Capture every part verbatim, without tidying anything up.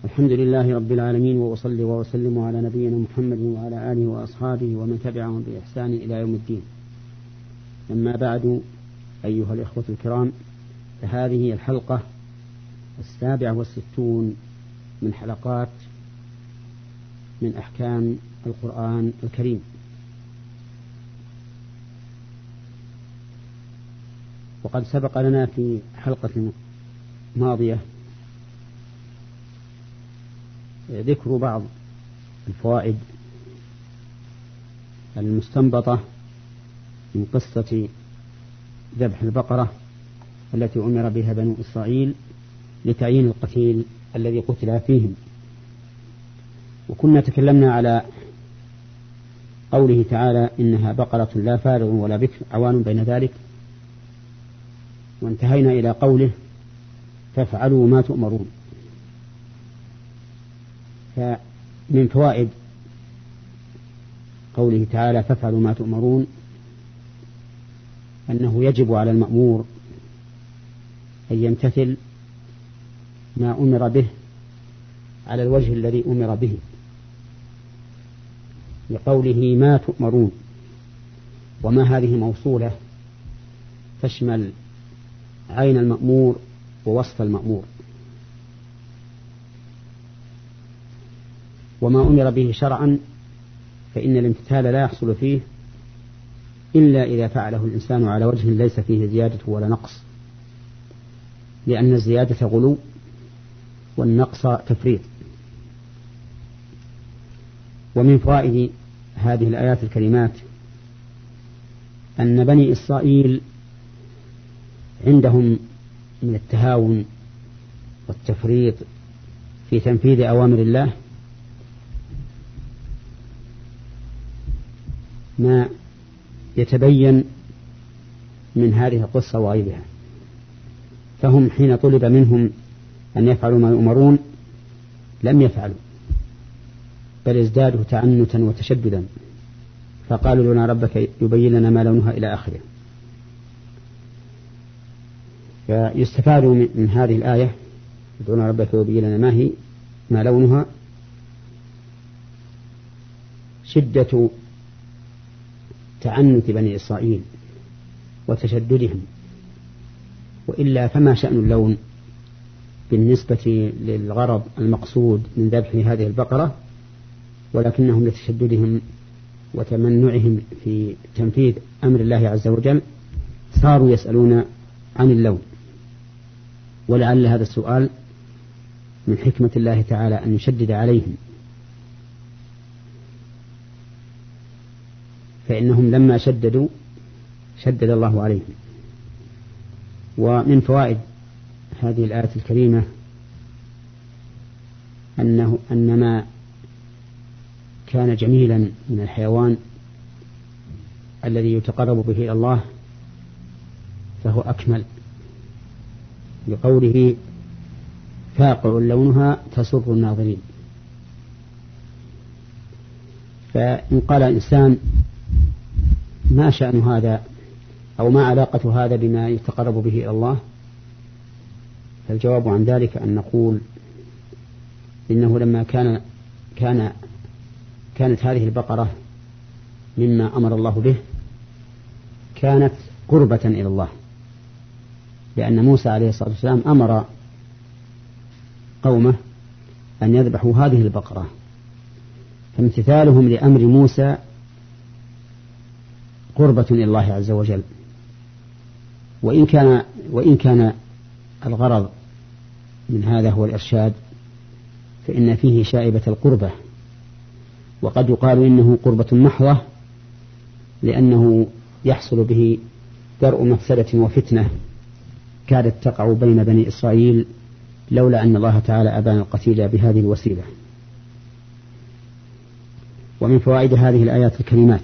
الحمد لله رب العالمين، وأصلي وأسلم على نبينا محمد وعلى آله وأصحابه ومن تبعهم بإحسان إلى يوم الدين. أما بعد، أيها الإخوة الكرام، فهذه الحلقة السابعة والستون من حلقات من أحكام القرآن الكريم. وقد سبق لنا في حلقة ماضية ذكر بعض الفوائد المستنبطة من قصة ذبح البقرة التي أمر بها بنو إسرائيل لتعيين القتيل الذي قتل فيهم. وكنا تكلمنا على قوله تعالى: إنها بقرة لا فارغ ولا بكر عوان بين ذلك، وانتهينا إلى قوله: فافعلوا ما تؤمرون. فمن فوائد قوله تعالى فافعلوا ما تؤمرون أنه يجب على المأمور أن يمتثل ما أمر به على الوجه الذي أمر به، لقوله ما تؤمرون، وما هذه موصولة تشمل عين المأمور ووصف المأمور. وما أمر به شرعا فإن الامتثال لا يحصل فيه إلا إذا فعله الإنسان على وجه ليس فيه زيادة ولا نقص، لأن الزيادة غلو والنقص تفريط. ومن فوائد هذه الآيات الكريمات أن بني إسرائيل عندهم من التهاون والتفريط في تنفيذ أوامر الله ما يتبين من هذه القصة وغيرها. فهم حين طلب منهم أن يفعلوا ما يؤمرون لم يفعلوا، بل ازدادوا تعنتا وتشددا، فقالوا لنا ربك يبين لنا ما لونها إلى آخره. فيستفاد من هذه الآية يدعون ربك يبين لنا ما هي ما لونها شدة تعنت بني إسرائيل وتشددهم، وإلا فما شأن اللون بالنسبة للغرض المقصود من ذبح هذه البقرة، ولكنهم لتشددهم وتمنعهم في تنفيذ أمر الله عز وجل صاروا يسألون عن اللون. ولعل هذا السؤال من حكمة الله تعالى أن يشدد عليهم، فإنهم لما شددوا شدد الله عليهم. ومن فوائد هذه الآية الكريمة أنه أن ما كان جميلا من الحيوان الذي يتقرب به إلى الله فهو أكمل، لقوله فاقع لونها تسر الناظرين. فإن قال الإنسان ما شأن هذا أو ما علاقة هذا بما يتقرب به إلى الله، فالجواب عن ذلك أن نقول إنه لما كان كان كانت هذه البقرة مما أمر الله به كانت قربة إلى الله، لأن موسى عليه الصلاة والسلام أمر قومه أن يذبحوا هذه البقرة، فامتثالهم لأمر موسى قربة إلى الله عز وجل. وإن كان وإن كان الغرض من هذا هو الإرشاد فإن فيه شائبة القربة، وقد يقال إنه قربة محضة لأنه يحصل به درء مفسدة وفتنة كادت تقع بين بني إسرائيل لولا أن الله تعالى أبان القتيل بهذه الوسيلة. ومن فوائد هذه الآيات الكريمات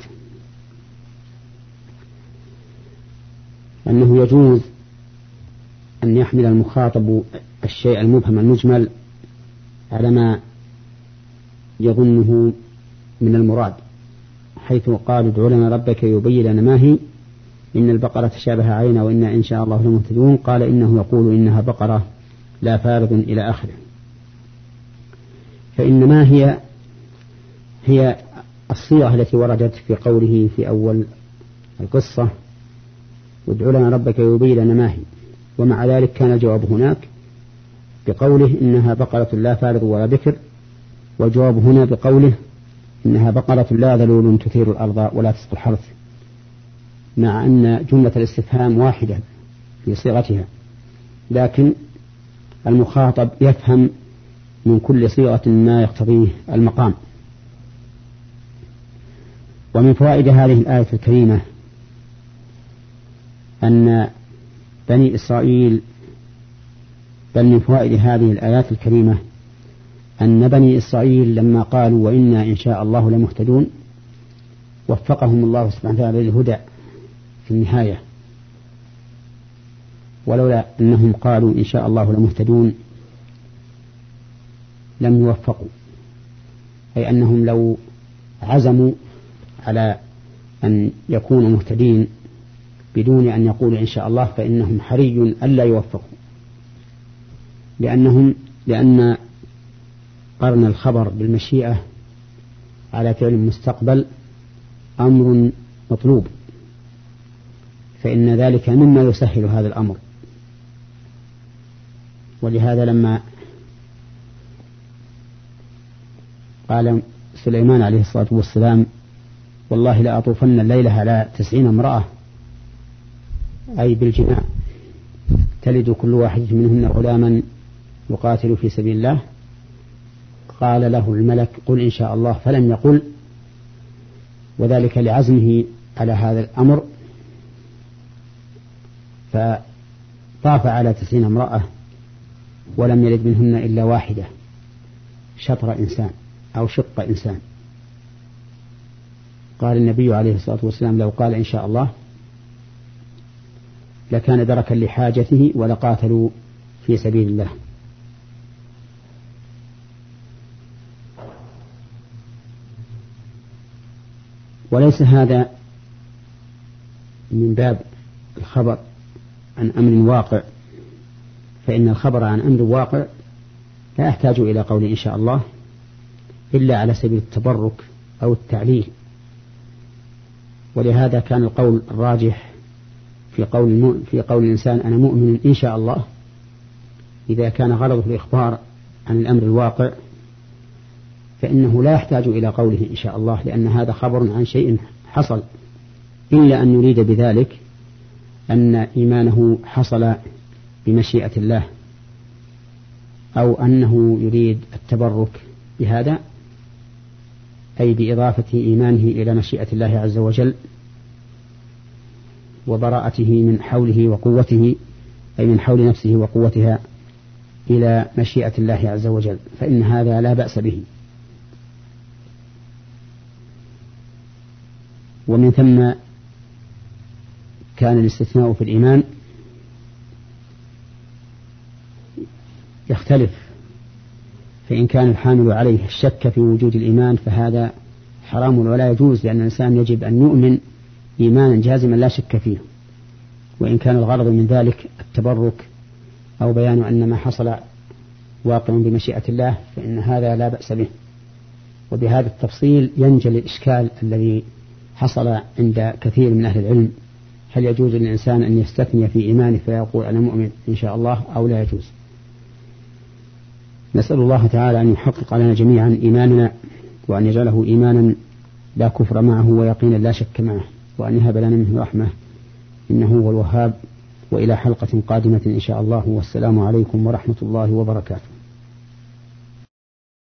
أنه يجوز أن يحمل المخاطب الشيء المبهم المجمل على ما يظنه من المراد، حيث قال ادع لنا ربك يبين لنا ما هي إن البقرة تشابه علينا وإنا إن شاء الله لمهتدون. قال إنه يقول إنها بقرة لا فارغ إلى آخره. فإنما هي هي الصيغة التي وردت في قوله في أول القصة وادع لنا ربك يبين لنا ما هي، ومع ذلك كان الجواب هناك بقوله إنها بقرة لا فارض ولا بكر، والجواب هنا بقوله إنها بقرة لا ذلول تثير الأرض ولا تسقي الحرث، مع أن جملة الاستفهام واحدة في صيغتها، لكن المخاطب يفهم من كل صيغة ما يقتضيه المقام. ومن فوائد هذه الآية الكريمة أن بني إسرائيل بل من فوائد هذه الآيات الكريمة أن بني إسرائيل لما قالوا وإنا إن شاء الله لمهتدون وفقهم الله سبحانه وتعالى للهدى في النهاية، ولولا أنهم قالوا إن شاء الله لمهتدون لم يوفقوا، أي أنهم لو عزموا على أن يكونوا مهتدين بدون أن يقولوا إن شاء الله فإنهم حري ألا يوفقوا، لأنهم لأن قرن الخبر بالمشيئة على فعل مستقبل أمر مطلوب، فإن ذلك مما يسهل هذا الأمر. ولهذا لما قال سليمان عليه الصلاة والسلام والله لأطوفن الليلة على تسعين امرأة، أي بالجماع، تلد كل واحد منهن غلاما يقاتل في سبيل الله، قال له الملك قل إن شاء الله فلم يقل، وذلك لعزمه على هذا الأمر، فطاف على تسعين امرأة ولم يلد منهن إلا واحدة، شطر إنسان أو شق إنسان. قال النبي عليه الصلاة والسلام لو قال إن شاء الله لكان دركا لحاجته ولقاتلوا في سبيل الله. وليس هذا من باب الخبر عن أمر واقع، فإن الخبر عن أمر واقع لا يحتاج إلى قول إن شاء الله إلا على سبيل التبرك أو التعليل. ولهذا كان القول الراجح في قول في قول الإنسان أنا مؤمن إن شاء الله إذا كان غرضه الإخبار عن الأمر الواقع فإنه لا يحتاج إلى قوله إن شاء الله، لأن هذا خبر عن شيء حصل، إلا أن يريد بذلك أن إيمانه حصل بمشيئة الله، أو أنه يريد التبرك بهذا، أي بإضافة إيمانه إلى مشيئة الله عز وجل وبراءته من حوله وقوته، أي من حول نفسه وقوتها إلى مشيئة الله عز وجل، فإن هذا لا بأس به. ومن ثم كان الاستثناء في الإيمان يختلف، فإن كان الحامل عليه الشك في وجود الإيمان فهذا حرام ولا يجوز، لأن الإنسان يجب أن يؤمن إيمانا جازما لا شك فيه. وإن كان الغرض من ذلك التبرك أو بيان أن ما حصل واقع بمشيئة الله فإن هذا لا بأس به. وبهذا التفصيل ينجلي الإشكال الذي حصل عند كثير من أهل العلم، هل يجوز للإنسان أن يستثني في إيمانه فيقول أنا مؤمن إن شاء الله أو لا يجوز؟ نسأل الله تعالى أن يحقق لنا جميعا إيماننا، وأن يجعله إيمانا لا كفر معه ويقينا لا شك معه، وأن يهب لنا منه رحمة إنه هو الوهاب. وإلى حلقة قادمة إن شاء الله، والسلام عليكم ورحمة الله وبركاته.